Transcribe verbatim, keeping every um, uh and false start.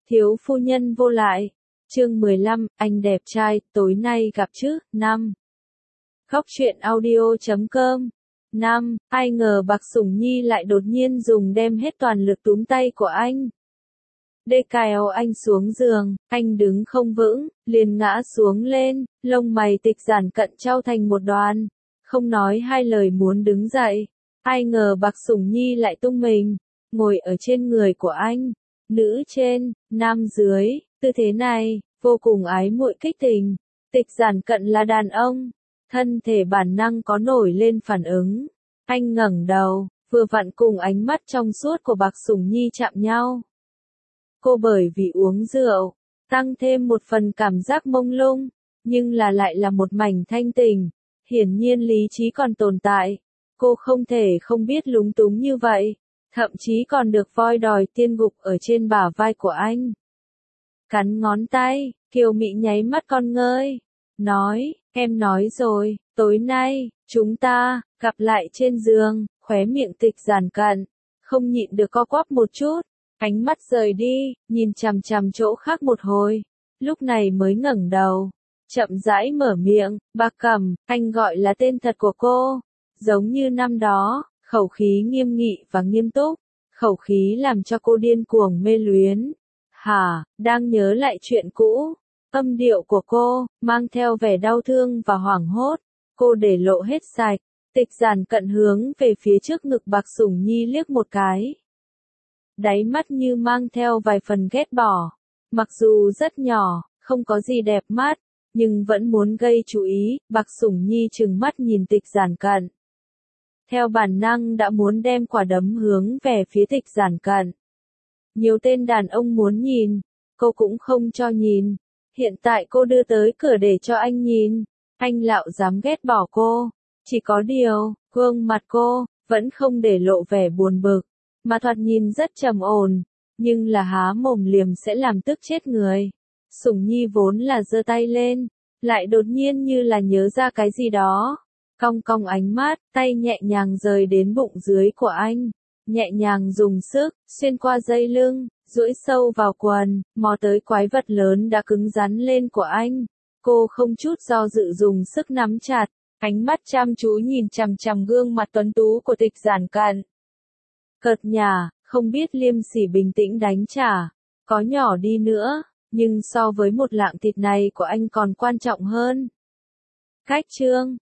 Thiếu phu nhân vô lại. Chương mười lăm, anh đẹp trai, tối nay gặp chứ, năm. Khóc chuyện audio chấm com. năm. Ai ngờ Bạc Sủng Nhi lại đột nhiên dùng đem hết toàn lực túm tay của anh. Đê kéo anh xuống giường, anh đứng không vững, liền ngã xuống lên, lông mày Tịch Giản Cận trao thành một đoàn, không nói hai lời muốn đứng dậy. Ai ngờ Bạc Sủng Nhi lại tung mình, ngồi ở trên người của anh, nữ trên, nam dưới, tư thế này, vô cùng ái muội kích tình. Tịch Giản Cận là đàn ông, thân thể bản năng có nổi lên phản ứng. Anh ngẩng đầu, vừa vặn cùng ánh mắt trong suốt của Bạc Sủng Nhi chạm nhau. Cô bởi vì uống rượu, tăng thêm một phần cảm giác mông lung, nhưng là lại là một mảnh thanh tình, hiển nhiên lý trí còn tồn tại. Cô không thể không biết lúng túng như vậy, thậm chí còn được voi đòi tiên gục ở trên bả vai của anh. Cắn ngón tay, Kiều Mị nháy mắt con ngơi, nói, em nói rồi, tối nay, chúng ta, gặp lại trên giường. Khóe miệng Tịch Giản Cận, không nhịn được co quắp một chút, ánh mắt rời đi, nhìn chằm chằm chỗ khác một hồi, lúc này mới ngẩng đầu, chậm rãi mở miệng, Bạc Cẩm, anh gọi là tên thật của cô, giống như năm đó, khẩu khí nghiêm nghị và nghiêm túc, khẩu khí làm cho cô điên cuồng mê luyến. Hả, đang nhớ lại chuyện cũ, âm điệu của cô, mang theo vẻ đau thương và hoảng hốt, cô để lộ hết sạch. Tịch Giản Cận hướng về phía trước ngực Bạc Sủng Nhi liếc một cái. Đáy mắt như mang theo vài phần ghét bỏ. Mặc dù rất nhỏ, không có gì đẹp mắt, nhưng vẫn muốn gây chú ý. Bạc Sủng Nhi trừng mắt nhìn Tịch Giản Cận. Theo bản năng đã muốn đem quả đấm hướng về phía Tịch Giản Cận. Nhiều tên đàn ông muốn nhìn, cô cũng không cho nhìn. Hiện tại cô đưa tới cửa để cho anh nhìn. Anh lạo dám ghét bỏ cô. Chỉ có điều, gương mặt cô, vẫn không để lộ vẻ buồn bực, mà thoạt nhìn rất trầm ổn, nhưng là há mồm liềm sẽ làm tức chết người. Sủng Nhi vốn là giơ tay lên, lại đột nhiên như là nhớ ra cái gì đó. Cong cong ánh mắt, tay nhẹ nhàng rời đến bụng dưới của anh, nhẹ nhàng dùng sức, xuyên qua dây lưng, duỗi sâu vào quần, mò tới quái vật lớn đã cứng rắn lên của anh. Cô không chút do dự dùng sức nắm chặt. Ánh mắt chăm chú nhìn chằm chằm gương mặt tuấn tú của Tịch Giản Cận. Cợt nhả, không biết liêm sỉ bình tĩnh đánh trả, có nhỏ đi nữa, nhưng so với một lạng thịt này của anh còn quan trọng hơn. Cách chương,